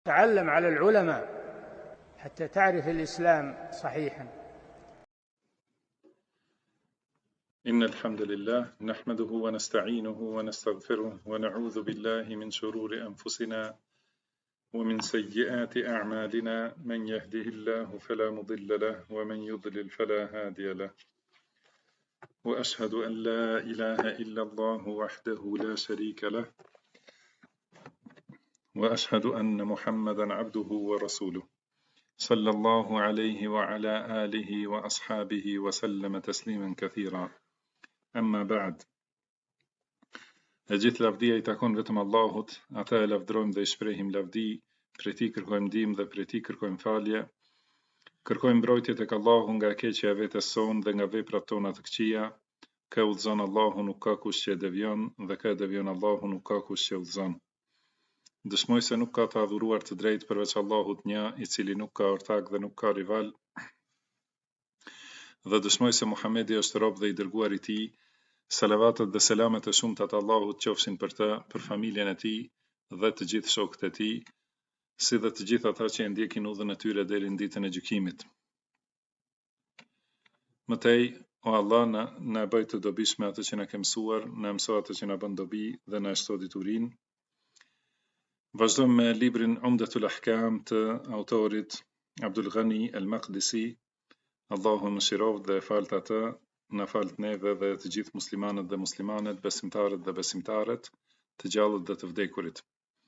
تعلم على العلماء حتى تعرف الإسلام صحيحا. إن الحمد لله نحمده ونستعينه ونستغفره ونعوذ بالله من شرور أنفسنا ومن سيئات أعمالنا، من يهده الله فلا مضل له ومن يضلل فلا هادي له، وأشهد أن لا إله إلا الله وحده لا شريك له، وأشهد أن محمدا عبده ورسوله صلى الله عليه وعلى آله وأصحابه وسلم تسليما كثيرا. أما بعد, gjithë lavdia I takon vetëm Allahut, ata e lavdrojmë dhe I shprehim lavdi, prej Tij kërkojmë ndihmë dhe prej Tij kërkojmë falje. Kërkojmë mbrojtje tek Allahu nga keqja e vetes sonë dhe nga veprat tona të këqija. Ka udhëzon Allahu, nuk ka kush që e devion, dhe ka devion Allahu, nuk ka kush që udhëzon. Dëshmoj se nuk ka të adhuruar të drejtë përveç Allahut një, I cili nuk ka ortak dhe nuk ka rival. Dhe dëshmoj se Muhamedi është rob dhe I dërguar I Tij. Salavatet dhe selamet e shumta të Allahut qofshin për të, për familjen e tij dhe të gjithë shokët e tij, si dhe të gjithë ata që e ndjekin udhën e tyre deri në ditën e gjykimit. Mëtej, o Allah, na bëj të dobishme atë që na ke mësuar, na mëso atë që na bën dobi dhe na shto diturinë. Vazhdojmë me librin Umdatul Ahkam të autorit Abdul Ghani al-Maqdisi. Allahu mëshiroft dhe falt atë, na falt neve dhe të gjithë muslimanët dhe muslimanet, besimtarët dhe besimtaret, të gjallët dhe të vdekurit.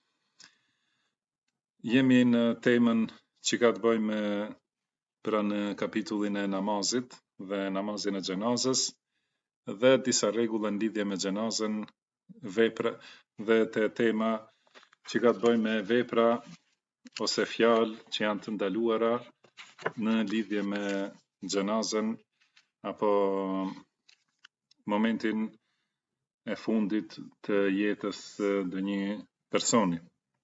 Jemi në temën që ka të bëjë me pranë kapitullin e namazit dhe namazin e xhenazës dhe disa rregulla në lidhje me xhenazën, vepra dhe te tema që ka të bëjë me vepra ose fjalë që janë të ndaluara në lidhje me xhenazën apo momentin e fundit të jetës së një personi.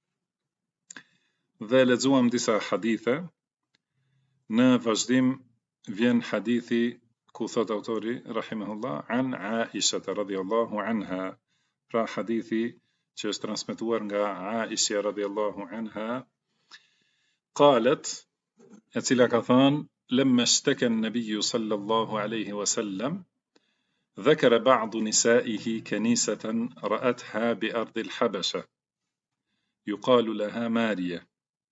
Dhe lexuam disa hadithe. Në vazhdim vjen hadithi ku thot autori rahimahullah an Aisha radhiyallahu anha, pra hadithi që është transmetuar nga Aisha radhiyallahu anha, qalet, e cila ka thënë: لما اشتكى النبي صلى الله عليه وسلم ذكر بعض نسائه كنيسة رأتها بأرض الحبشة يقال لها مارية.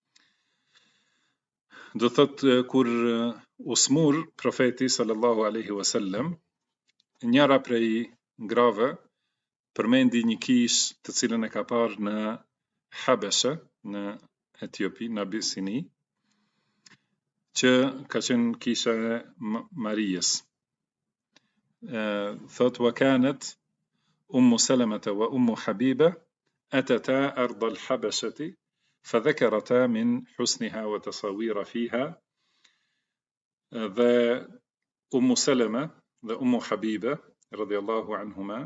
Do thot kur usmur profeti sallallahu alaihi wasallam, njëra prej grave përmendi një kish të cilën e ka parë në Habeshe, në Etiopi, në Abisini, që ka qenë kisha e Marijes. Thot wa kanat Ummu Salamata wa Ummu Habiba atata ard al-Habashati فذكرتا من حسنها وتصاوير فيها. Dhe Ummu Salama dhe Ummu Habiba radhiyallahu anhuma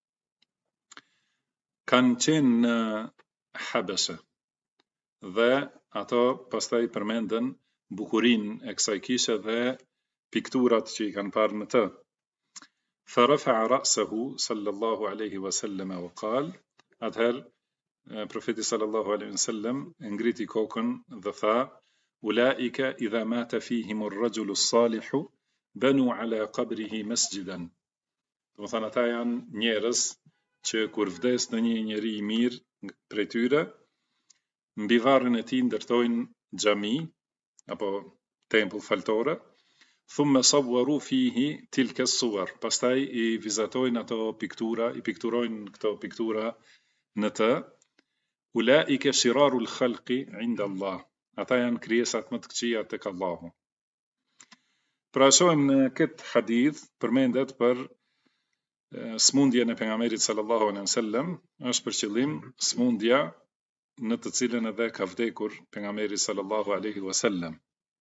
kanë qenë në Habashe dhe ato pastaj përmendën bukurinë e kësaj kishe dhe pikturat që I kanë parë në të. فرفع رأسه صلى الله عليه وسلم وقال, atëherë profeti sallallahu alaihi wasallam ngriti kokën dhe tha: Ulaika idha mata fihim ar-rajulu as-salihu banu ala qabrihi masjidan. Do të thonë ata janë njerëz që kur vdes ndonjë njeri I mirë prej tyre, mbi varrin e tij ndërtojnë xhami apo tempull faltore. Thumma sawwaru fihi tilka as-suwar, pastaj I vizatojnë ato piktura, I pikturojnë këto piktura në të. Ulaika shirarul khalqi inda Allah, ata janë krijesat më të këqija tek Allahu. Pra shohim në këtë hadith përmendet për smundjen e pejgamberit sallallahu alaihi wasallam, është për qëllim smundja në të cilën edhe ka vdekur pejgamberi sallallahu alaihi wasallam.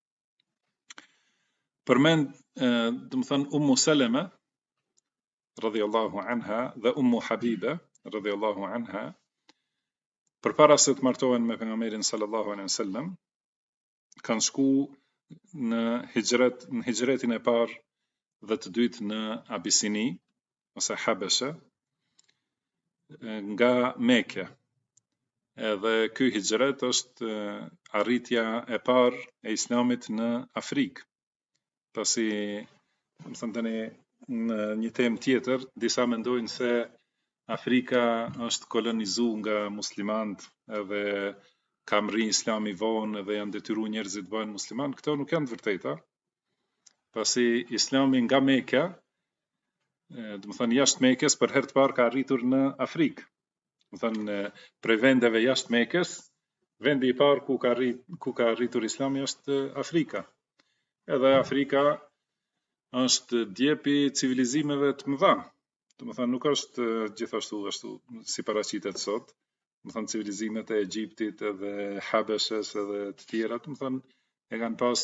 Përmend, do të thënë Ummu Salama radhiyallahu anha dhe Ummu Habiba radhiyallahu anha, përpara se të martohen me pejgamberin sallallahu alaihi wasallam, kanë shku në hijretin e parë dhe të dytë në Abisini ose Habeshe nga Mekja. edhe ky hijret është arritja e parë e islamit në Afrikë. Pasi, më thënë tani, në një temë tjetër, disa mendojnë se Afrika është kolonizuar nga muslimanët edhe ka mri islami vonë edhe janë detyru njerëzit të bëhen musliman. Këto nuk janë të vërteta, pasi islami nga Mekka, do të thënë jashtë Mekës, për herë të parë ka arritur në Afrikë. Do të thënë prej vendeve jashtë Mekës, vendi i parë ku ka arritur islami është Afrika. Edhe Afrika është djepi civilizimeve të mëdha. Do të thënë nuk është gjithashtu ashtu si paraqitet sot. Do të thënë civilizimet e Egjiptit edhe Habeshës edhe të tjera, do të thënë e kanë pas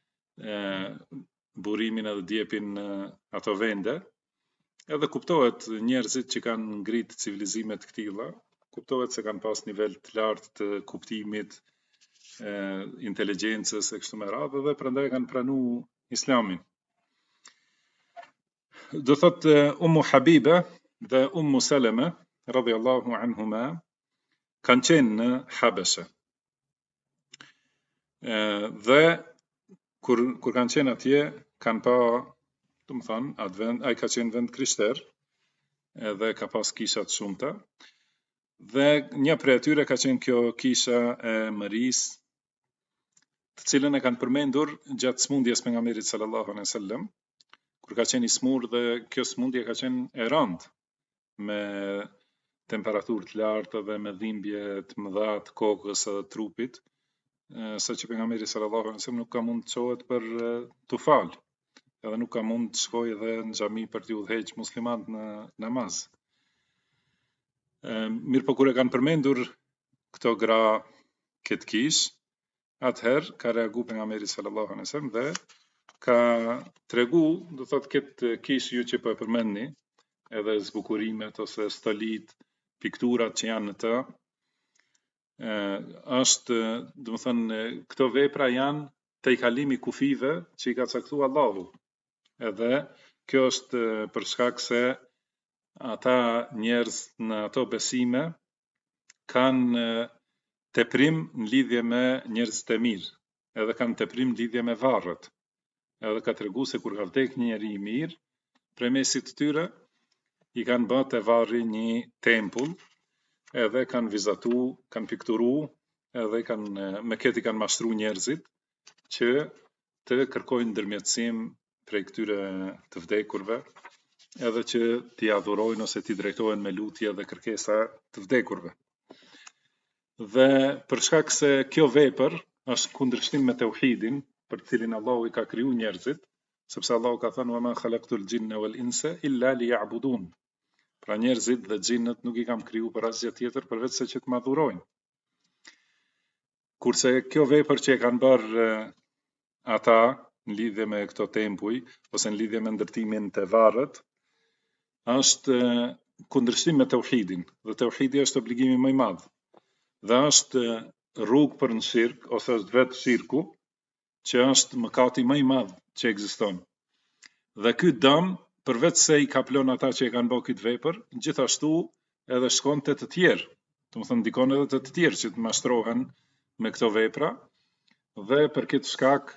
burimin edhe djepin ato vende. Edhe kuptohet njerëzit që kanë ngrit civilizimet këtilla, kuptohet se kanë pas nivel të lartë të kuptimit, inteligjencës e kështu me radhë dhe prandaj kanë pranuar islamin. Do thotë Ummu Habiba dhe Ummu Salama radhiyallahu anhuma kanë qenë në Habeshe. Dhe kur kanë qenë atje, kanë pa, do të thonë, atë vend, ai ka qenë vend krishter, edhe ka pas kisha të shumta. Dhe një prej atyre ka qenë kjo kisha e Mëris, të cilën e kanë përmendur gjatë smundjes pejgamberit sallallahu alaihi wasallam, kur ka qenë i smur dhe kjo smundje ka qenë e rëndë, me temperaturë të lartë dhe me dhimbje të mëdha të kokës edhe trupit, saqë pejgamberi sallallahu alaihi wasallam nuk ka mund të çohet për të falë, edhe nuk ka mund të shkojë edhe në xhami për të udhëheqë muslimanët në namaz. Mirë po kur e kanë përmendur këto gra këtë kish, atëherë ka reagu pejgamberi sallallahu alaihi wasallam dhe ka tregu, do thotë këtë kish ju që po e përmendni, edhe zbukurimet ose stolit, pikturat që janë në të, është, do të thënë, këto vepra janë te i kalimi kufive që i ka caktuar Allahu. Edhe kjo është për shkak se ata njerëz në ato besime kanë teprim në lidhje me njerëz të mirë, edhe kanë teprim në lidhje me varret. Edhe ka tregu se kur ka vdek një njeri i mirë, prej mesit të tyre, i kanë bërë te varri një tempull, edhe kanë vizatu, kanë pikturu, edhe me këtë i kanë mashtru njerëzit, që të kërkojnë ndërmjetësim prej këtyre të vdekurve, edhe që t'i adhurojnë ose t'i drejtohen me lutje dhe kërkesa të vdekurve. Dhe për shkak se kjo vepër është kundërshtim me tauhidin, për cilin Allahu i ka kriju njerëzit, sepse Allahu ka thënë wa ma khalaqtul jinna wal insa illa liya'budun. Pra njerëzit dhe xhinët nuk i kam kriju për asgjë tjetër përveç se që të më adhurojnë. Kurse kjo vepër që e kanë bërë ata në lidhje me këto tempuj ose në lidhje me ndërtimin të varret, është kundërshtim me tauhidin, dhe tauhidi është obligimi më i madh. Dhe është rrugë për në shirk ose është vetë shirku, që është mëkati më i madh që ekziston. Dhe ky dëm, përveç se i kaplon ata që e kanë bërë këtë vepër, gjithashtu edhe shkon te të tjerë. Do të thënë ndikon edhe te të tjerë që të mashtrohen me këto vepra, dhe për këtë shkak,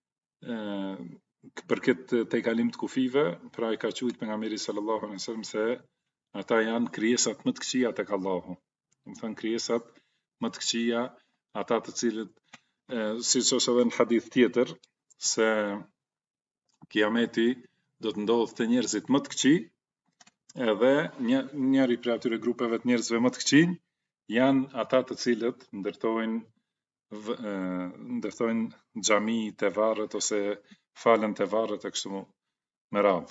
për këtë tejkalim të kufive, pra i ka thujt pejgamberi sallallahu alaihi wasallam se ata janë krijesat më të këqija tek Allahu. Do të thënë krijesat më të këqija, ata të cilët siç është edhe në hadith tjetër, se kiameti do të ndodhë të njerëzit më të këqij, edhe njëri prej atyre grupeve të njerëzve më të këqij janë ata të cilët ndërtojnë xhami te varret ose falen te varret e kështu me radhë.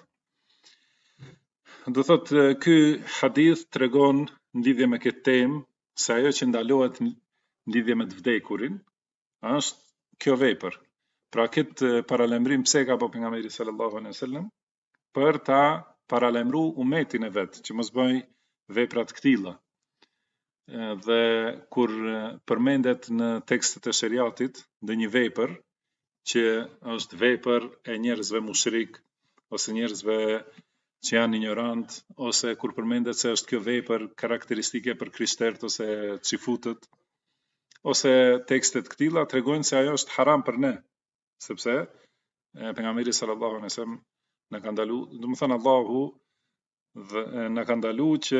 Do thotë ky hadith tregon në lidhje me këtë temë se ajo që ndalohet në lidhje me të vdekurin është kjo vepër. Pra këtë paralajmërim pse ka bërë pejgamberi sallallahu alaihi wasallam, për ta paralajmëru umetin e vet që mos bëj vepra të këtilla. Dhe kur përmendet në tekstet e shariatit ndonjë vepër që është vepër e njerëzve mushrik ose njerëzve që janë ignorant, ose kur përmendet se është kjo vepër karakteristike për krishterët ose cifutët, ose tekstet këtilla tregojnë se ajo është haram për ne, sepse pejgamberi sallallahu alaihi wasallam na ka ndalu, do të thënë Allahu na ka ndalu që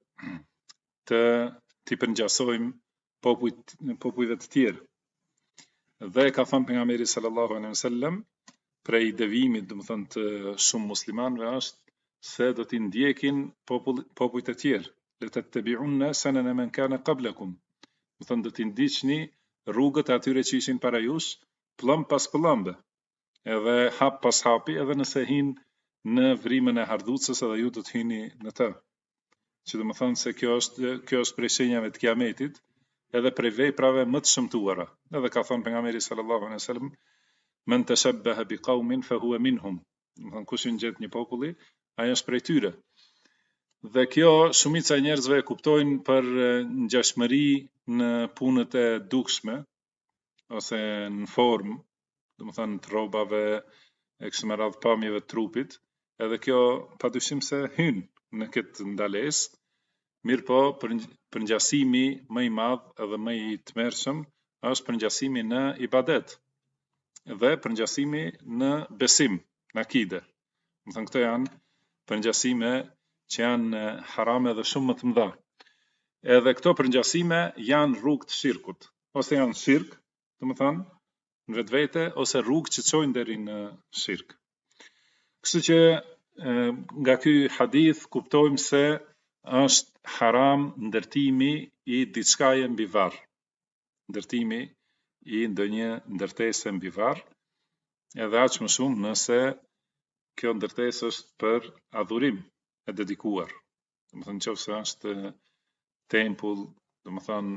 t'i përngjasojmë popujve të tjerë. Dhe ka thënë pejgamberi sallallahu alaihi wasallam, prej devijimit, do të thënë të shumë muslimanëve është se do t'i ndjekin popujt e tjerë, le tattabi'unna sanana man kana qablakum. Do thënë do t'i ndiqni rrugët e atyre që ishin para jush, pllëm pas pllëmbe, edhe hap pas hapi, edhe nëse hin në vrimën e hardhucës edhe ju do të hyni në të. Që do të thënë se kjo është prej shenjave të kiametit, edhe prej veprave më të shëmtuara. Edhe ka thënë pejgamberi sallallahu alaihi wasallam, men tashabbaha biqaumin fa huwa minhum. Do thënë kush i ngjet një populli, ai është prej tyre. Dhe kjo shumica e njerëzve e kuptojnë për ngjashmëri në punët e dukshme ose në formë, do të thënë të rrobave e kështu me radhë pamjeve të trupit, edhe kjo padyshim se hyn në këtë ndalesë, mirë po përngjasimi më i madh edhe më i tmerrshëm është përngjasimi në ibadet dhe përngjasimi në besim, në akide. Do thënë këto janë përngjasime që janë harame dhe shumë më të mëdha. Edhe këto përngjasime janë rrugë të shirkut, ose janë shirk, do të thënë në vetvete, ose rrugë që çojnë deri në shirk. Kështu që nga ky hadith kuptojmë se është haram ndërtimi i diçkaje mbi varr. Ndërtimi i ndonjë ndërtese mbi varr, edhe aq më shumë nëse kjo ndërtesë është për adhurim e dedikuar. Do të thënë nëse është tempull, do të thënë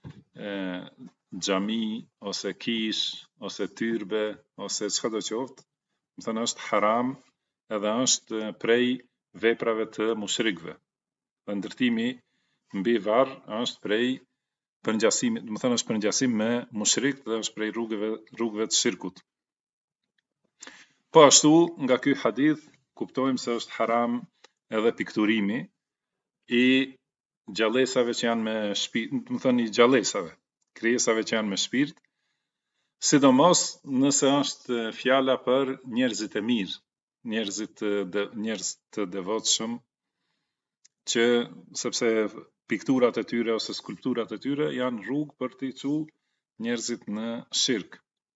xhami ose kish ose tyrbe ose çka do qoftë, do të thënë është haram edhe është prej veprave të mushrikëve. Dhe ndërtimi mbi varr është prej përngjasimit, do të thënë është përngjasim me mushrik dhe është prej rrugëve të shirkut. Po ashtu nga ky hadith kuptojmë se është haram edhe pikturimi i gjallësave që janë me shpirt, do të thënë i gjallësave, krijesave që janë me shpirt, sidomos nëse është fjala për njerëzit e mirë, njerëz të devotshëm, që sepse pikturat e tyre ose skulpturat e tyre janë rrugë për t'i çu njerëzit në shirk.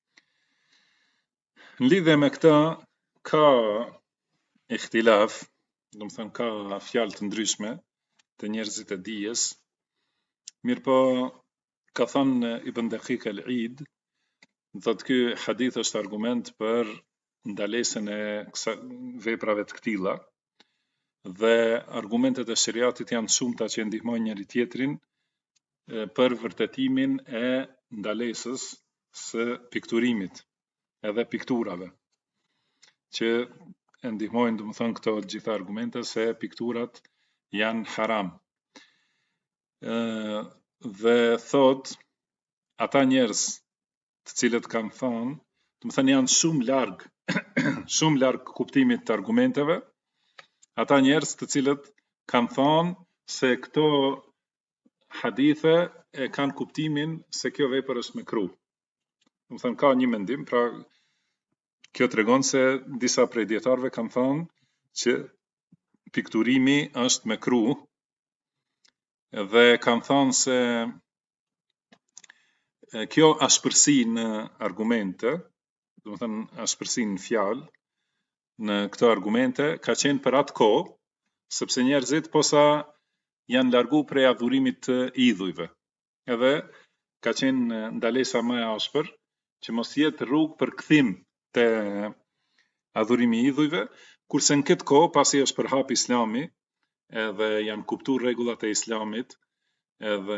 Në lidhje me këtë ka ihtilaf, do të thënë ka fjalë të ndryshme të njerëzit e dijes, mirë po ka thënë Ibn Daqiq al-Eid, thotë ky hadith është argument për ndalesën e veprave të këtilla, dhe argumentet e shariatit janë shumëta që ndihmojnë njëri tjetrin për vërtetimin e ndalesës së pikturimit edhe pikturave, që ndihmojnë, do të thënë, këto gjitha argumente se pikturat janë haram. Dhe thot, ata njerëz të cilët kanë thonë, do të thënë janë shumë larg kuptimit të argumenteve, ata njerëz të cilët kanë thonë se këto hadithe e kanë kuptimin se kjo vepër është mekruh. Do të thënë ka një mendim, pra kjo tregon se disa prej dietarëve kanë thonë që pikturimi është mekruh, dhe kanë thonë se kjo ashpërsi në argumente, do të thënë ashpërsi në fjalë, në këto argumente ka qenë për atë kohë, sepse njerëzit posa janë largu prej adhurimit të idhujve. Edhe ka qenë ndalesa më e ashpër që mos jetë rrugë për kthim të adhurimi i idhujve, kurse në këtë kohë pasi është përhap Islami, edhe janë kuptuar rregullat e Islamit, edhe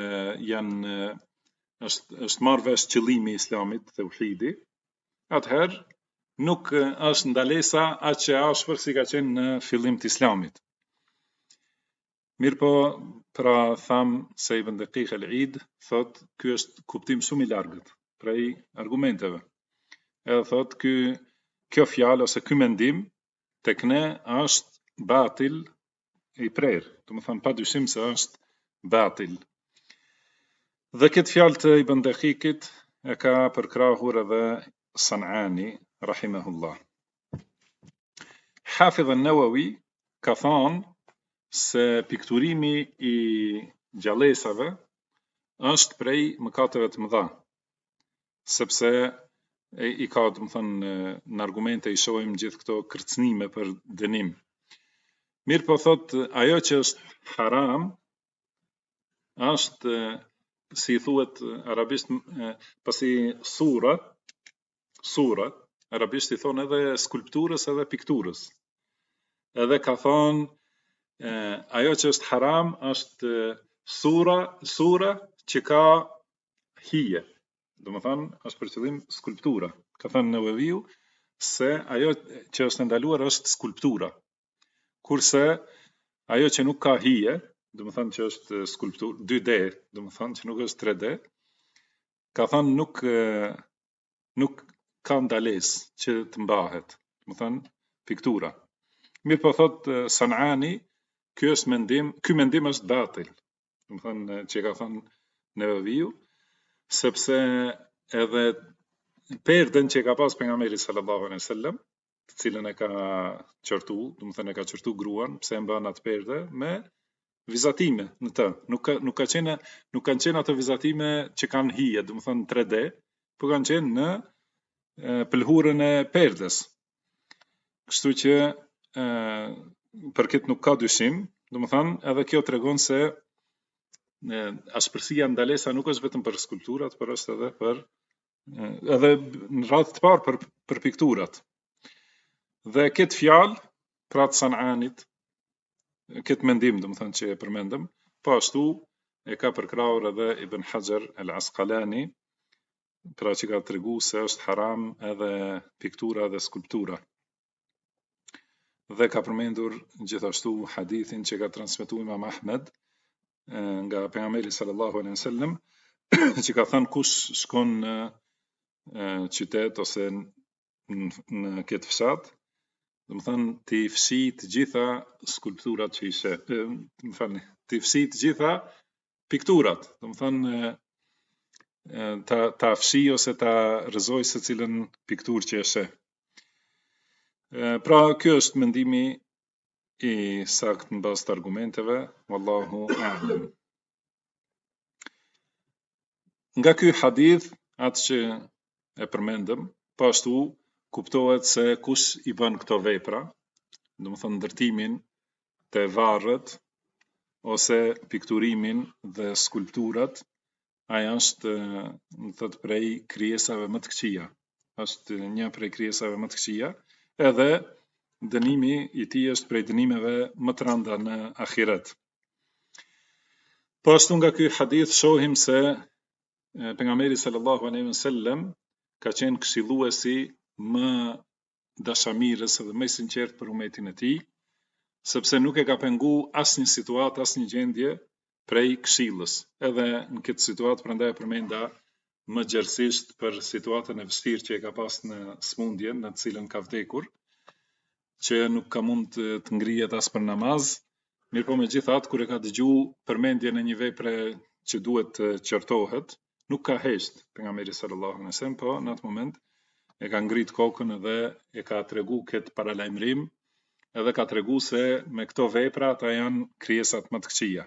është marrë vesh qëllimi i Islamit, tauhidi, atëherë nuk është ndalesa aq e ashpër si ka qenë në fillim të Islamit. Mirë po, pra tham se Ibn Daqiq al-Eid thot, ky është kuptim shumë i largët prej argumenteve. Edhe thot, kjo fjalë ose ky mendim tek ne është batil i prer, do më thënë pa dyshim se është batil. Dhe këtë fjalë të Ibn Dakhikit e ka përkrahur edhe Sanani, rahimahullah. Hafidh an-Nawawi ka thonë se pikturimi i gjallësave është prej mëkateve të mëdha, sepse i ka, do të thënë, në argumente i shohim gjithë këto kërcënime për dënim. Mirë po thot, ajo që është haram është, si thuhet arabisht, pasi sura, arabisht i thonë edhe skulpturës edhe pikturës. Edhe ka thonë, ajo që është haram është sura që ka hije. Do më thënë, është për qëllim skulptura. Ka thënë Nawawiu se ajo që është ndaluar është skulptura. Kurse ajo që nuk ka hije, do më thënë që është skulptur 2D, do më thënë që nuk është 3D, ka thënë nuk ka ndalesë që të mbahet, do më thënë piktura. Mirë po thot Sanani, ky mendim është batil, do më thënë që ka thënë Nawawiu, sepse edhe perden që ka pas pejgamberi sallallahu alaihi wasallam, të cilën e ka qortu, do të thënë e ka qortu gruan, pse e mban atë perde me vizatime në të. Nuk kanë qenë ato vizatime që kanë hije, do të thënë 3D, por kanë qenë në pëlhurën e perdes. Kështu që për këtë nuk ka dyshim, do të thënë edhe kjo tregon se ashpërsia ndalesa nuk është vetëm për skulpturat, por është edhe edhe në radhë të parë për pikturat. Dhe këtë fjalë, pra të Sananit, këtë mendim, do të thënë që e përmendëm, po ashtu e ka përkrahur edhe Ibn Hajar al-Asqalani, pra që ka treguar se është haram edhe piktura dhe skulptura. Dhe ka përmendur gjithashtu hadithin që ka transmetuar Imam Ahmed nga pejgamberi sallallahu alaihi wasallam, që ka thënë kush shkon në qytet ose në këtë fshat, do të thënë ti fshi të gjitha skulpturat që ishe, ti fshi të gjitha pikturat, do të thënë ta fshi ose ta rrëzoj se cilën pikturë që e sheh. Pra ky është mendimi i saktë në bazë të argumenteve, wallahu a'lam. Nga ky hadith, atë që e përmendëm, po ashtu kuptohet se kush i bën këto vepra, do të thënë ndërtimin të varret ose pikturimin dhe skulpturat, ai është, do të thotë, prej krijesave më të këqija. Është një prej krijesave më të këqija, edhe dënimi i tij është prej dënimeve më të rënda në ahiret. Po ashtu nga ky hadith shohim se pejgamberi sallallahu alaihi wasallam ka qenë këshilluesi më dashamirës dhe më i sinqert për umetin e tij, sepse nuk e ka pengu asnjë situatë, asnjë gjendje prej këshillës. Edhe në këtë situatë prandaj përmenda më gjerësisht për situatën e vështirë që e ka pas në smundjen në të cilën ka vdekur, që nuk ka mund të ngrihet as për namaz, mirë po megjithatë kur e ka dëgjuar përmendjen e një vepre që duhet të qortohet, nuk ka hesht pejgamberi sallallahu alaihi wasallam, po në atë moment e ka ngrit kokën dhe e ka tregu këtë paralajmërim, edhe ka tregu se me këto vepra ata janë krijesat më të këqija.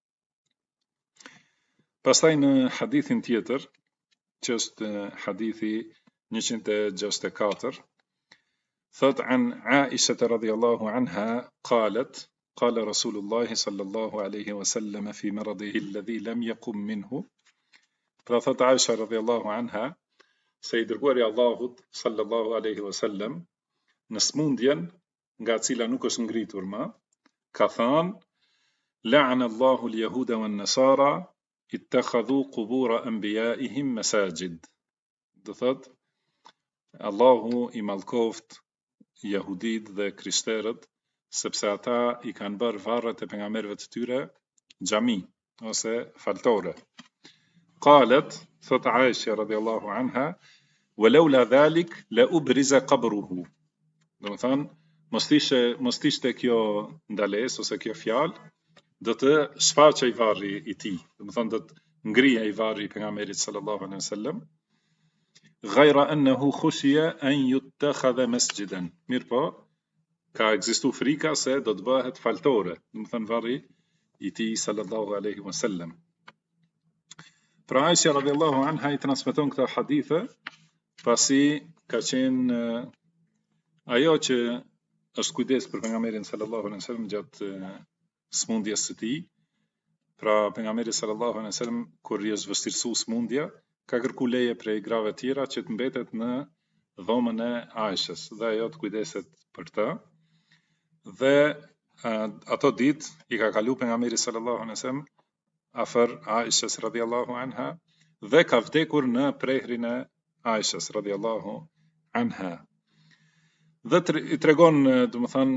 Pastaj në hadithin tjetër, që është hadithi 164, thot an Aisha radhiyallahu anha qalet qala Rasulullah sallallahu alaihi wasallam fi maradihi alladhi lam yaqum minhu. Pra thot Aisha radhiyallahu anha se i dërguari Allahut sallallahu alaihi wasallam në smundjen nga cila nuk është ngritur më, ka thënë la'ana Allahu al-yahuda wan-nasara ittakhadhu qubur anbiya'ihim masajid. Do thot Allahu i mallkoft jehudit dhe krishterët sepse ata i kanë bërë varret e pejgamberëve të tyre xhami ose faltore. Qalet, thot Aisha radhiyallahu anha, walaula dhalik la ubriza qabruhu. Do të thënë, mos ishte kjo ndalesë ose kjo fjalë, do të shfaqej varri i tij. Do të thonë do të ngrihej varri i pejgamberit sallallahu alaihi wasallam. Ghayra annahu khushiya an yuttakhadha masjidan. Mirpo, ka ekzistu frika se do të bëhet faltore, do të thënë varri i tij sallallahu alaihi wasallam. Pra Aisha radhiyallahu anha i transmeton këta hadithe, pasi ka qenë ajo që është kujdes për pejgamberin sallallahu alaihi wasallam gjatë smundjes së tij. Pra pejgamberi sallallahu alaihi wasallam kur i është vështirësu smundja, ka kërku leje prej grave tjera që të mbetet në dhomën e Aishës dhe ajo të kujdeset për të. Dhe ato ditë i ka kalu pejgamberi sallallahu alaihi wasallam afër Aishës radhiyallahu anha dhe ka vdekur në prehrin e Aishës radhiyallahu anha. Dhe i tregon, domethënë,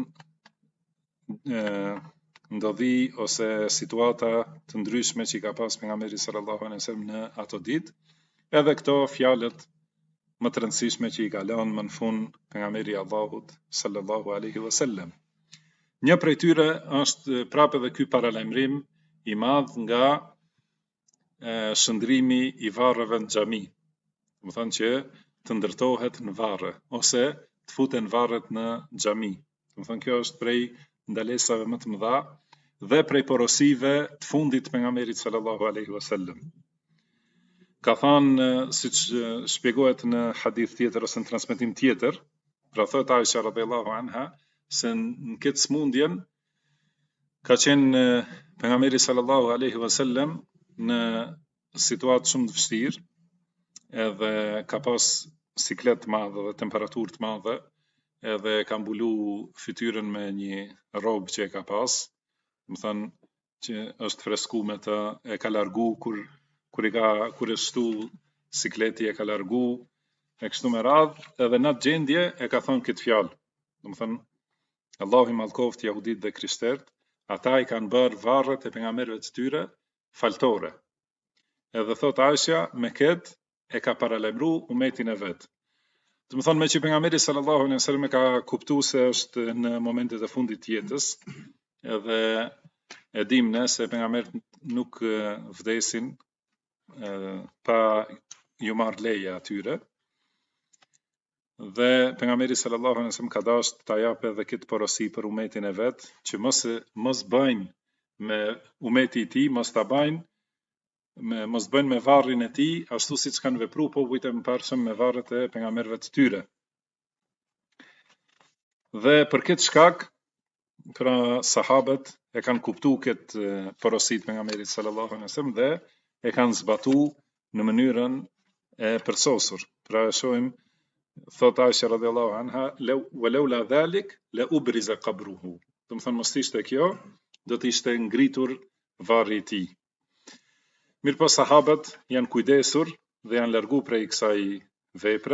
ndodhi ose situata të ndryshme që i ka pas pejgamberi sallallahu alaihi wasallam në ato ditë, edhe këto fjalët më të rëndësishme që i ka lënë më në fund pejgamberi Allahut sallallahu alaihi wasallam. Një prej tyre është prapë edhe ky paralajmërim i madh nga shëndrimi i varreve në xhami. Do të thonë që të ndërtohet në varre ose të futen varret në xhami. Do të thonë kjo është prej ndalesave më të mëdha dhe prej porosive të fundit të pejgamberit sallallahu alaihi wasallam. Ka thënë, siç shpjegohet në hadith tjetër ose në transmetim tjetër, pra thot Aisha radhiyallahu anha, se në këtë smundjen ka qenë pejgamberi sallallahu alaihi wasallam në situatë shumë të vështirë, edhe ka pas siklet të madhe dhe temperaturë të madhe, edhe ka mbulu fytyrën me një robë që e ka pas, më thënë që është fresku me të, e ka largu kur e shtu sikleti e ka largu, e kështu me radhë, edhe në atë gjendje e ka thënë këtë fjalë. Do të thënë, Allahu i mallkoft jahudit dhe krishterët, ata i kanë bërë varret e pejgamberëve të tyre faltore. Edhe thot Aisha, me këtë e ka paralajmëru umetin e vet. Do të thonë, me që pejgamberi sallallahu alaihi wasallam e ka kuptuar se është në momentet e fundit të jetës, edhe e dim ne se pejgamberët nuk vdesin pa ju marrë leje atyre. Dhe pejgamberi sallallahu alaihi wasallam ka dashur ta japë edhe këtë porosi për umetin e vet, që mos bëjnë me umeti i tij, mos bëjnë me varrin e tij ashtu siç kanë vepruar popujt e mëparshëm me varret e pejgamberëve të tyre. Dhe për këtë shkak, pra sahabët e kanë kuptuar këtë porosi të pejgamberit sallallahu alaihi wasallam dhe e kanë zbatuar në mënyrën e përsosur. Pra e shohim, thot Aisha radhiyallahu anha, "Walau la dhalik la ubriza qabruhu." Do të thonë, mos ishte kjo, do të ishte ngritur varri i tij. Mirpo sahabët janë kujdesur dhe janë largu prej kësaj vepre,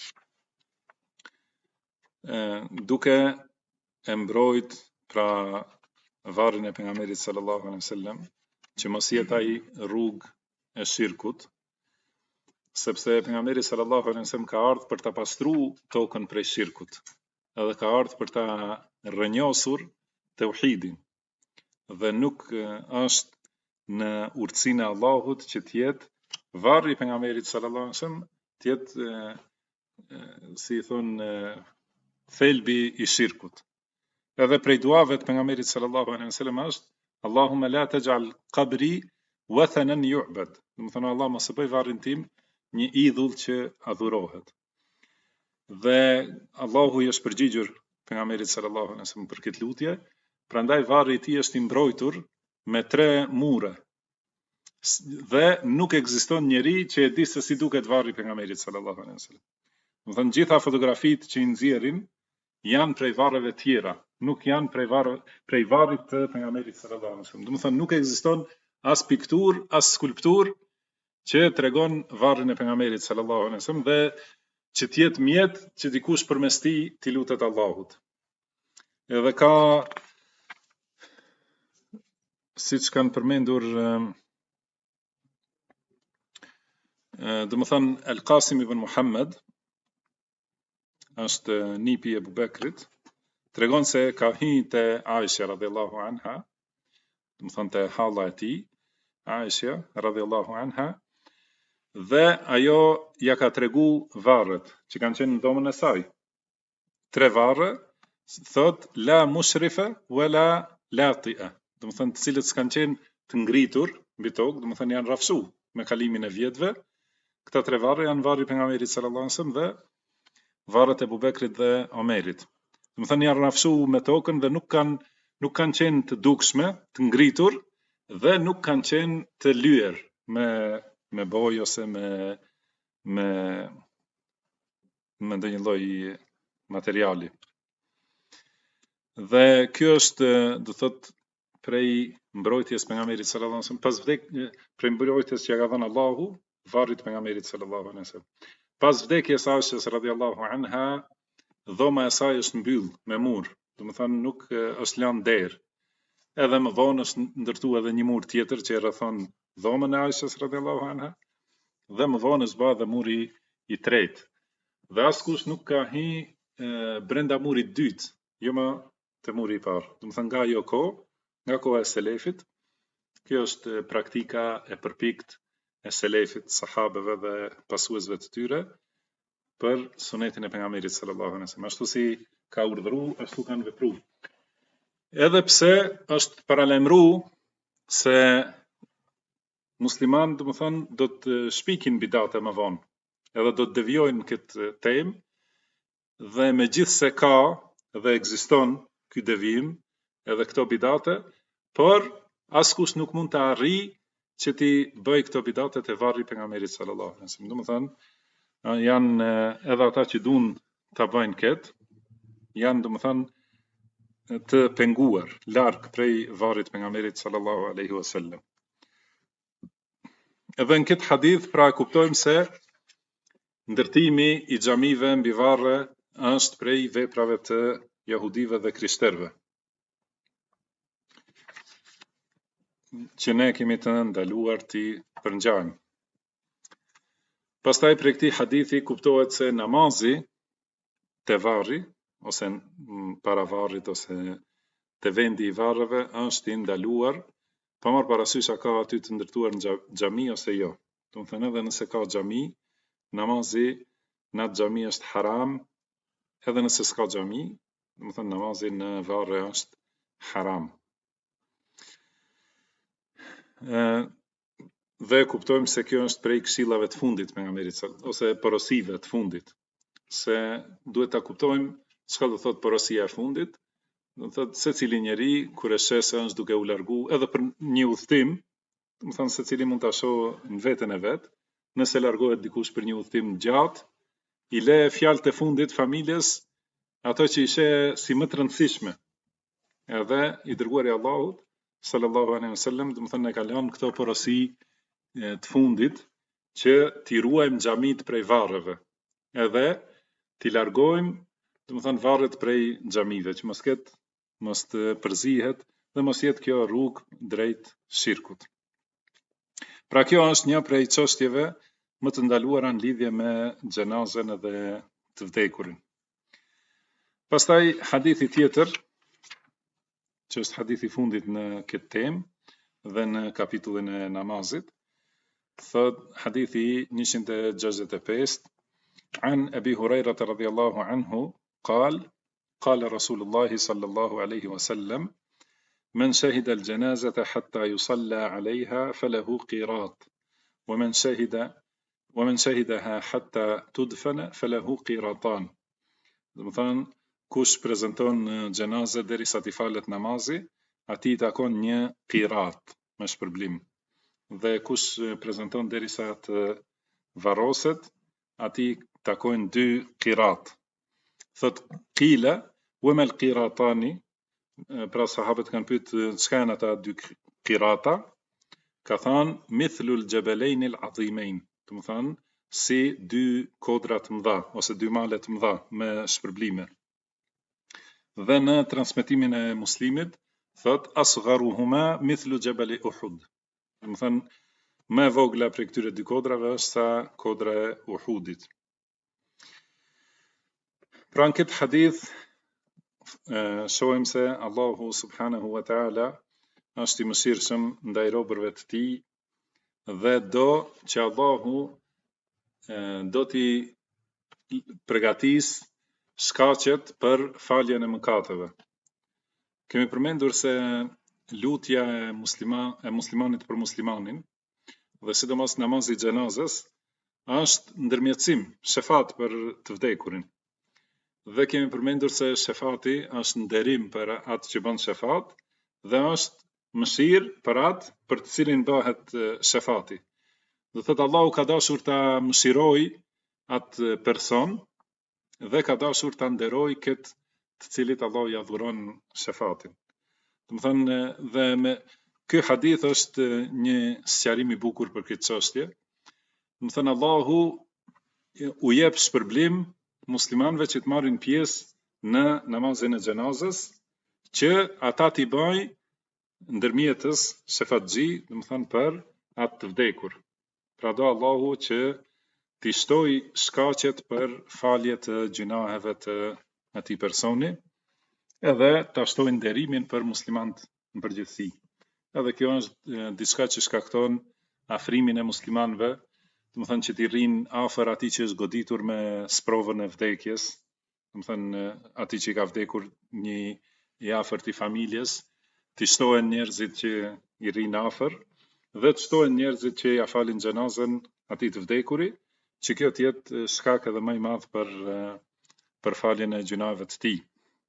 duke e mbrojt pra varrin e pejgamberit sallallahu alaihi wasallam, që mos jetë ai rrugë e shirkut, sepse pejgamberi sallallahu alaihi wasallam ka ardhur për ta pastruar tokën prej shirkut, edhe ka ardhur për ta rrënjosur tauhidin, dhe nuk është në urtësinë e Allahut që të jetë varri i pejgamberit sallallahu alaihi wasallam të jetë si i thon thelbi i shirkut. Edhe prej duave të pejgamberit sallallahu alaihi wasallam është Allahumma la taj'al qabri wathanan yu'bad. Do të thonë, Allah mos e bëj varrin tim një idhull që adhurohet. Dhe Allahu i është përgjigjur pejgamberit sallallahu alaihi wasallam për këtë lutje, prandaj varri i tij është i mbrojtur me 3 mure. Dhe nuk ekziston njeri që e di se si duket varri i pejgamberit sallallahu alaihi wasallam. Do të thonë, gjitha fotografitë që i nxjerrin janë prej varreve tjera, nuk janë prej varrit të pejgamberit sallallahu alaihi wasallam. Do të thonë, nuk ekziston as pikturë, as skulpturë që tregon varrin e pejgamberit sallallahu alaihi wasallam dhe që të jetë mjet që dikush përmes tij t'i lutet Allahut. Edhe ka, siç kanë përmendur, do të thënë, Al-Qasim ibn Muhammad është nipi i Abu Bekrit, tregon se ka hyrë te Aisha radhiyallahu anha, do të thonë te halla e tij, Aisha radhiyallahu anha, dhe ajo ja ka tregu varret që kanë qenë në dhomën e saj. 3 varre, thot la mushrifa wala lati'a, do të thonë të cilët s'kan qenë të ngritur mbi tokë, do të thonë janë rrafsu me kalimin e vjetëve. Këta 3 varre janë varri pejgamberit sallallahu alajhi wasallam dhe varret e Abubekrit dhe Omerit. Do të thonë janë rrafsu me tokën dhe nuk kanë qenë të dukshme, të ngritur dhe nuk kanë qenë të lyer me bojë ose me ndonjë lloj materiali. Dhe kjo është, do thot, prej mbrojtjes pejgamberit sallallahu alajhi wasallam, prej mbrojtjes që ja ka dhënë Allahu varrit pejgamberit sallallahu alajhi wasallam. Pas vdekjes Aishës radhiyallahu anha, dhoma e saj është mbyll me mur, do të thonë nuk është lënë derë. Edhe më vonë është ndërtuar edhe një mur tjetër që e rrethon dhomën e Aishës radhiyallahu anha, dhe më vonë është bë edhe muri i tretë. Dhe askush nuk ka hyrë brenda murit dytë, jo më te muri i parë. Do të thonë nga ajo kohë, nga koha e selefit, kjo është praktika e përpikt e selefit, sahabeve dhe pasuesve të tyre për sunetin e pejgamberit sallallahu alajhi wasallam. Ashtu si ka urdhëruar, ashtu kanë vepruar. Edhe pse është paralajmëruar se musliman, do të thonë, do të shpikin bidate më vonë, edhe do të devijojnë këtë temë, dhe megjithse ka dhe ekziston ky devijim, edhe këto bidate, por askush nuk mund të arrijë që ti bëj këto bidate te varri pejgamberit sallallahu alajhi wasallam. Do të thonë, janë edhe ata që duan ta bëjnë këtë, janë do të thonë të penguar larg prej varrit pejgamberit sallallahu alaihi wasallam. Edhe në këtë hadith pra kuptojmë se ndërtimi i xhamive mbi varre është prej veprave të jahudive dhe krishterëve, që ne kemi të ndaluar ti përngjajmë. Pastaj prej këtij hadithi kuptohet se namazi te varri, ose para varrit, ose te vendi i varreve është i ndaluar, pa marrë parasysh a ka aty të ndërtuar në xhami ose jo. Do të thënë edhe nëse ka xhami, namazi në atë xhami është haram, edhe nëse s'ka xhami, do të thënë namazi në varre është haram. Dhe kuptojmë se kjo është prej këshillave të fundit pejgamberit ose porosive të fundit, se duhet ta kuptojmë çka do thot porosia e fundit. Do thot secili njeri kur e sheh se është duke u largu edhe për një udhtim, do të thonë secili mund ta shohë në veten e vet, nëse largohet dikush për një udhtim gjatë, i le fjalët e fundit familjes, ato që i sheh si më të rëndësishme. Edhe i dërguari i Allahut sallallahu alaihi wasallam, do të thonë ne ka lënë këto porosi të fundit që t'i ruajmë xhamit prej varreve, edhe t'i largojmë, do të thonë varret prej xhamive, që mos të përzihet dhe mos jetë kjo rrugë drejt shirkut. Pra kjo është një prej çështjeve më të ndaluara në lidhje me xhenazën edhe të vdekurin. Pastaj hadithi tjetër, që është hadithi fundit në këtë temë dhe në kapitullin e namazit, thot hadithi 165, an Abi Hurairah radhiyallahu anhu قال رسول الله صلى الله عليه وسلم من شهد الجنازة حتى يصلى عليها فله قيراط ومن شهدها حتى تدفن فله قيراطان. Do të thonë, kush prezanton xhenazë derisa t'i falet namazi, atij takon një qirat me shpërblim. Dhe kush prezanton derisa të varroset, atij takojnë 2 qirat. Thot qila wa mal qiratani, pra sahabët kanë pyetur çka janë ata 2 qirata, ka thënë mithlul jabalain al azimain, do të thonë si 2 kodra të mëdha ose 2 male të mëdha me shpërblime. Dhe në transmetimin e Muslimit thot asgharuhuma mithlu jabal Uhud, do të thonë më e vogla prej këtyre 2 kodrave është sa kodra e Uhudit. Pra në këtë hadith shohim se Allahu subhanahu wa taala është i mëshirshëm ndaj robërve të tij dhe do që Allahu do t'i përgatis shkaqet për faljen e mëkateve. Kemi përmendur se lutja e muslimanit për muslimanin dhe sidomos namazi i xhenazës është ndërmjetësim, shefat për të vdekurin. Dhe kemi përmendur se shefati është nderim për atë që bën shefat dhe është mëshirë për atë për të cilin bëhet shefati. Do thotë Allahu ka dashur ta mëshiroj atë person dhe ka dashur ta nderoj këtë të cilit Allahu ja dhuron shefatin. Do të thënë dhe me ky hadith është një sqarim i bukur për këtë çështje. Do të thënë Allahu u jep shpërblim muslimanëve që të marrin pjesë në namazin e xhenazës që ata t'i bëjnë ndërmjetës shefatxhi, do të thënë për atë të vdekur. Pra do Allahu që t'i shtoj shkaqet për falje të gjinaheve të atij personi, edhe ta shtoj nderimin për muslimanët në përgjithësi. Edhe kjo është diçka që shkakton afrimin e muslimanëve, do të thënë që t'i rrinë afër atij që është goditur me sprovën e vdekjes, do të thënë atij që ka vdekur një i afërt i familjes, t'i shtohen njerëzit që i rrinë afër dhe të shtohen njerëzit që ja falin xhenazën atij të vdekurit, që kjo të jetë shkak edhe më i madh për faljen e gjunave të tij.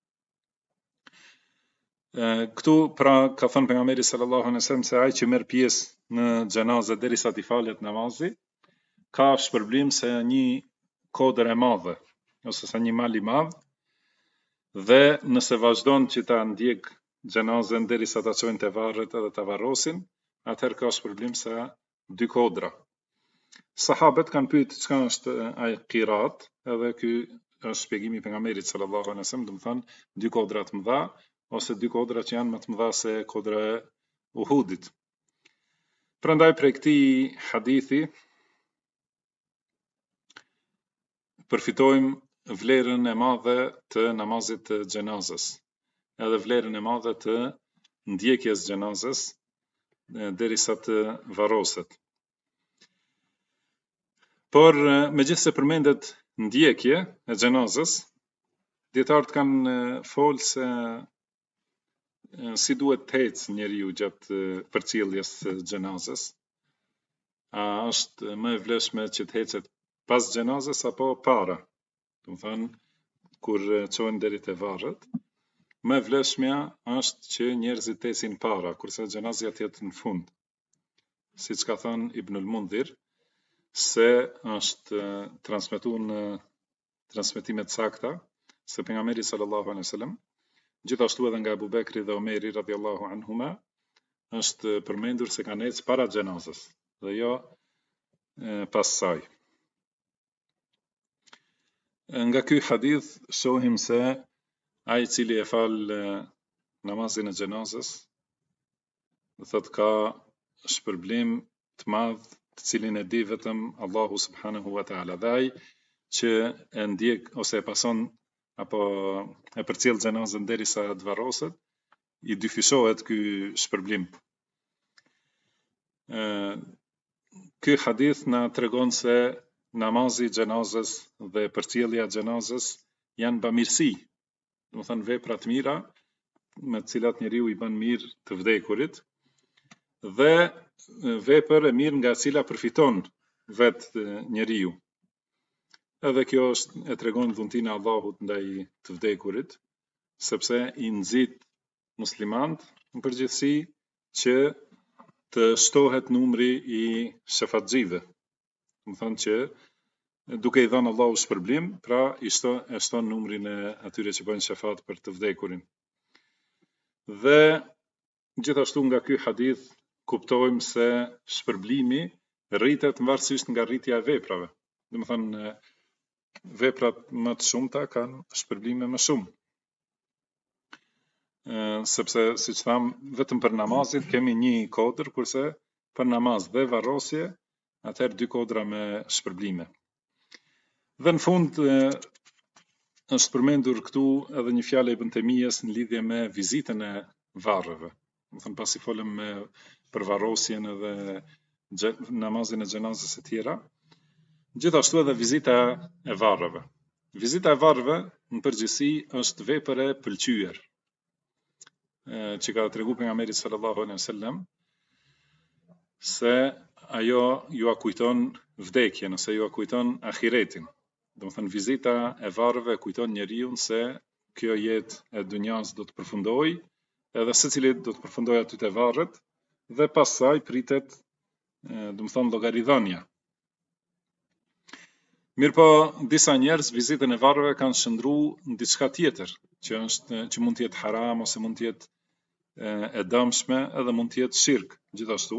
Këtu pra ka thënë pejgamberi sallallahu alejhi wasallam se ai që merr pjesë në xhenazë derisa t'i falet namazi, ka shpërblim se një kodër e madhe, ose se një mal i madh, dhe nëse vazhdon që ta ndjek xhenazën derisa ta çojnë te varret edhe ta varrosin, atëherë ka shpërblim se 2 kodra. Sahabët kanë pyetur çka është ai qirat, edhe ky është shpjegimi i pejgamberit sallallahu alejhi wasallam, do të thonë 2 kodra të mëdha ose 2 kodra që janë më të mëdha se kodra e Uhudit. Prandaj prej këtij hadithi përfitojmë vlerën e madhe të namazit të xhenazës, edhe vlerën e madhe të ndjekjes xhenazës derisa të varroset. Por megjithse përmendet ndjekje e xhenazës, dietarët kanë folë se si duhet të ecë njeriu gjatë përcjelljes së xhenazës. A është më e vlefshme që të ecet pas xhenazës apo para? Do të thënë kur çohen deri te varret, më e vlefshmja është që njerëzit të ecin para, kurse xhenazja të jetë në fund. Siç ka thënë Ibnul Mundhir, se është transmetuar në transmetime të sakta se pejgamberi sallallahu alejhi wasallam, gjithashtu edhe nga Abu Bekri dhe Omeri radhiyallahu anhuma, është përmendur se kanë ecë para xhenazës dhe jo pas saj. Nga ky hadith shohim se ai i cili e fal namazin e xhenazës, do thotë ka shpërblim të madh, të cilin e di vetëm Allahu subhanahu wa taala. Dhe ai që e ndjek ose e pason apo e përcjell xhenazën derisa të varroset, i dyfishohet ky shpërblim. Ky hadith na tregon se namazi i xhenazës dhe përcjellja e xhenazës janë bamirësi, do të thënë vepra të mira me të cilat njeriu i bën mirë të vdekurit, dhe vepër e mirë nga cila përfiton vetë njeriu. Edhe kjo e tregon dhuntinë e Allahut ndaj të vdekurit, sepse i nxit muslimant në përgjithësi që të shtohet numri i shefatxhive. Do të thonë që duke i dhënë Allahu shpërblim, pra e shton numrin e atyre që bëjnë shefat për të vdekurin. Dhe gjithashtu nga ky hadith kuptojmë se shpërblimi rritet varësisht nga rritja e veprave. Do të thënë veprat më të shumta kanë shpërblime më shumë. Sepse siç tham, vetëm për namazin kemi një kodër, kurse për namaz dhe varrosje, atëherë 2 kodra me shpërblime. Dhe në fund është përmendur këtu edhe një fjalë e Ibn Taymiyes në lidhje me vizitën e varreve. Do thënë pasi folëm për varrosjen edhe namazin e xhenazës e tjera, gjithashtu edhe vizita e varreve. Vizita e varreve në përgjithësi është vepër e pëlqyer, që ka treguar pejgamberi sallallahu alaihi wasallam se ajo ju kujton vdekjen ose ju kujton ahiretin. Do të thënë vizita e varreve kujton njeriu se kjo jetë e dunjas do të përfundojë, edhe secili do të përfundojë aty te varret dhe pas saj pritet, do të thënë llogaridhënia. Mirëpo disa njerëz vizitën e varreve kanë shndruar në diçka tjetër, që mund të jetë haram ose mund të jetë e dëmshme, edhe mund të jetë shirk gjithashtu.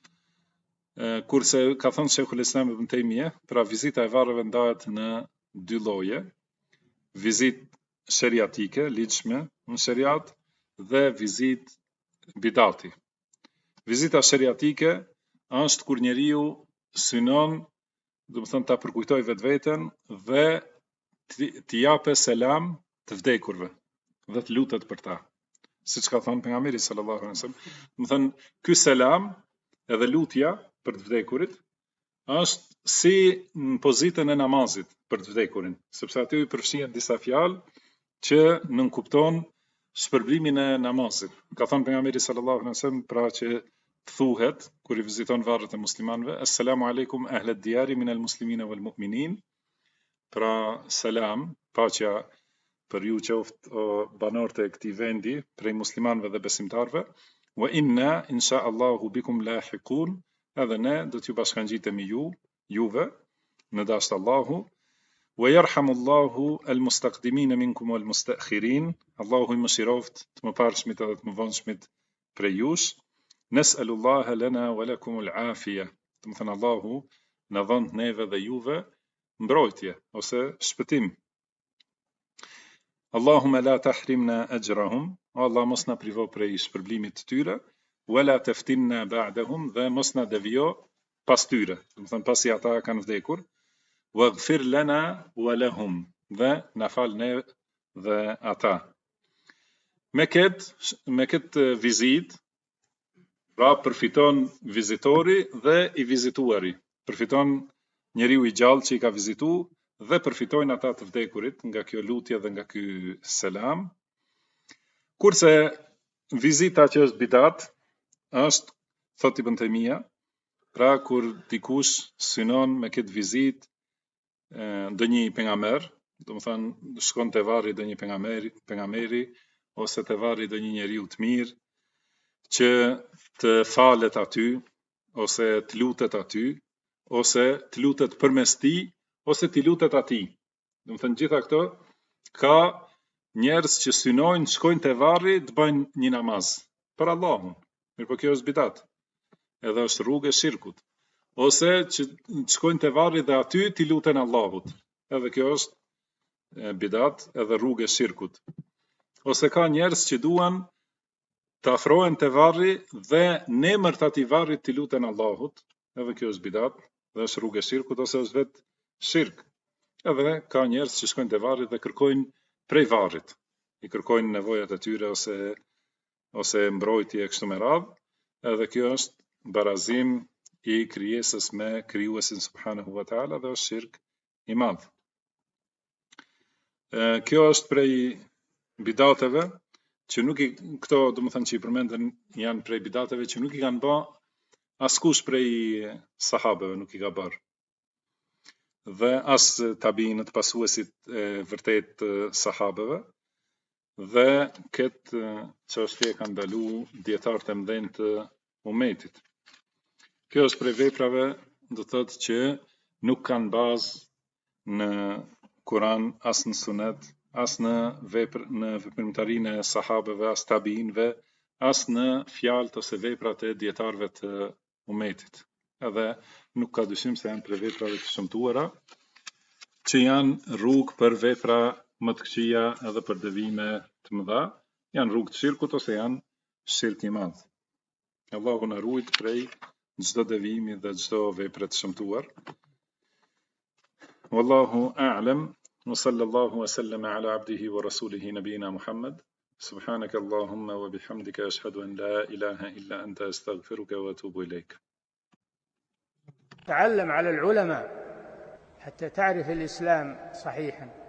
Kurse ka thënë Sheikhul Islam Ibn Taymiyah, pra vizita e varreve ndahet në dy lloje: vizitë sheriatike, ligjshme në sheriat, dhe vizitë bidati. Vizita sheriatike është kur njeriu synon, do të thënë ta përkujtoj vetveten dhe t'i japë selam të vdekurve dhe të lutet për ta. Siç ka thënë pejgamberi sallallahu alaihi wasallam, do të thënë ky selam edhe lutja për të vdekurit është si në pozitën e namazit për të vdekurin, sepse aty i përfshihen disa fjalë që nënkupton shpërblimin e namazit. Ka thënë pejgamberi sallallahu alaihi wasallam pra që thuhet kur i viziton varret e muslimanëve: Assalamu alaikum ahlet diyari min al-muslimina wal mu'minin. Pra selam, paqja për ju qoftë o banorët e këtij vendi, prej muslimanëve dhe besimtarëve. Wa inna insha Allahu bikum lahiqun. Edhe ne do t'ju bashkangjitemi juve në dasht Allahu. Wa yarhamullahu al-mustaqdimin minkum wal mustaakhirin. Allahu i mëshiroft të mëparshmit edhe të mëvonshmit prej jush. Nes'alullaha lana wa lakum al-afiyah. Do të thënë Allahu na dhon neve dhe juve mbrojtje ose shpëtim. Allahumma la tahrimna ajrahum. Allah mos na privo prej shpërblimit të tyre. Wala taftinna ba'dahum, dhe mos na devijo pas tyre. Do të thënë pasi ata kanë vdekur. Waghfir lana wa lahum, dhe na fal ne dhe ata. Me këtë vizitë, pra përfiton vizitori dhe i vizituari. Përfiton njeriu i gjallë që i ka vizitu dhe përfitojnë ata të vdekurit nga kjo lutje dhe nga ky selam. Kurse vizita që është bidat është, thot Ibn Taymiyah, pra kur dikush synon me këtë vizitë ndonjë pejgamber, do të thënë shkon te varri ndonjë pejgamberi ose te varri ndonjë njeriu të mirë që të falet aty ose të lutet aty ose të lutet përmes tij ose t'i lutet atij. Do të thënë gjitha këto ka njerëz që synojnë, shkojnë te varri të bëjnë një namaz për Allahun. Mirëpo kjo është bidat. Edhe është rrugë e shirkut. Ose që shkojnë te varri dhe aty t'i luten Allahut. Edhe kjo është bidat edhe rrugë e shirkut. Ose ka njerëz që duan të afrohen te varri dhe në emër të atij varrit t'i luten Allahut. Edhe kjo është bidat dhe është rrugë e shirkut ose është vetë shirk. Edhe ka njerëz që shkojnë te varri dhe kërkojnë prej varrit. I kërkojnë nevojat e tyre ose mbrojtje e kështu me radhë. Edhe kjo është barazim i krijesës me krijuesin subhanahu wa taala dhe është shirk i madh. Kjo është prej bidateve që nuk i këto, domethënë që i përmenden janë prej bidateve që nuk i kanë bë askush prej sahabeve, nuk i ka bërë. Dhe as tabiinët, pasuesit e vërtet të sahabeve, dhe këtë çështje kanë ndalu dietarët e mëdhenj të umetit. Kjo është prej veprave, do thotë që nuk kanë bazë në Kur'an, as në Sunet, as në veprimtarinë e sahabeve, as tabiinëve, as në fjalët ose veprat e dietarëve të umetit. Edhe nuk ka dyshim se janë prej veprave të shëmtuara, që janë rrugë për vepra më të këqija edhe për devime të mëdha, janë rrugë të shirkut ose janë shirk i madh. Allahu na ruajt prej çdo devijimi dhe çdo vepre të shëmtuar. Wallahu a'lam. وصلى الله وسلم على عبده ورسوله نبينا محمد. سبحانك اللهم وبحمدك أشهد أن لا إله إلا أنت أستغفرك وأتوب إليك. تعلم على العلماء حتى تعرف الإسلام صحيحا.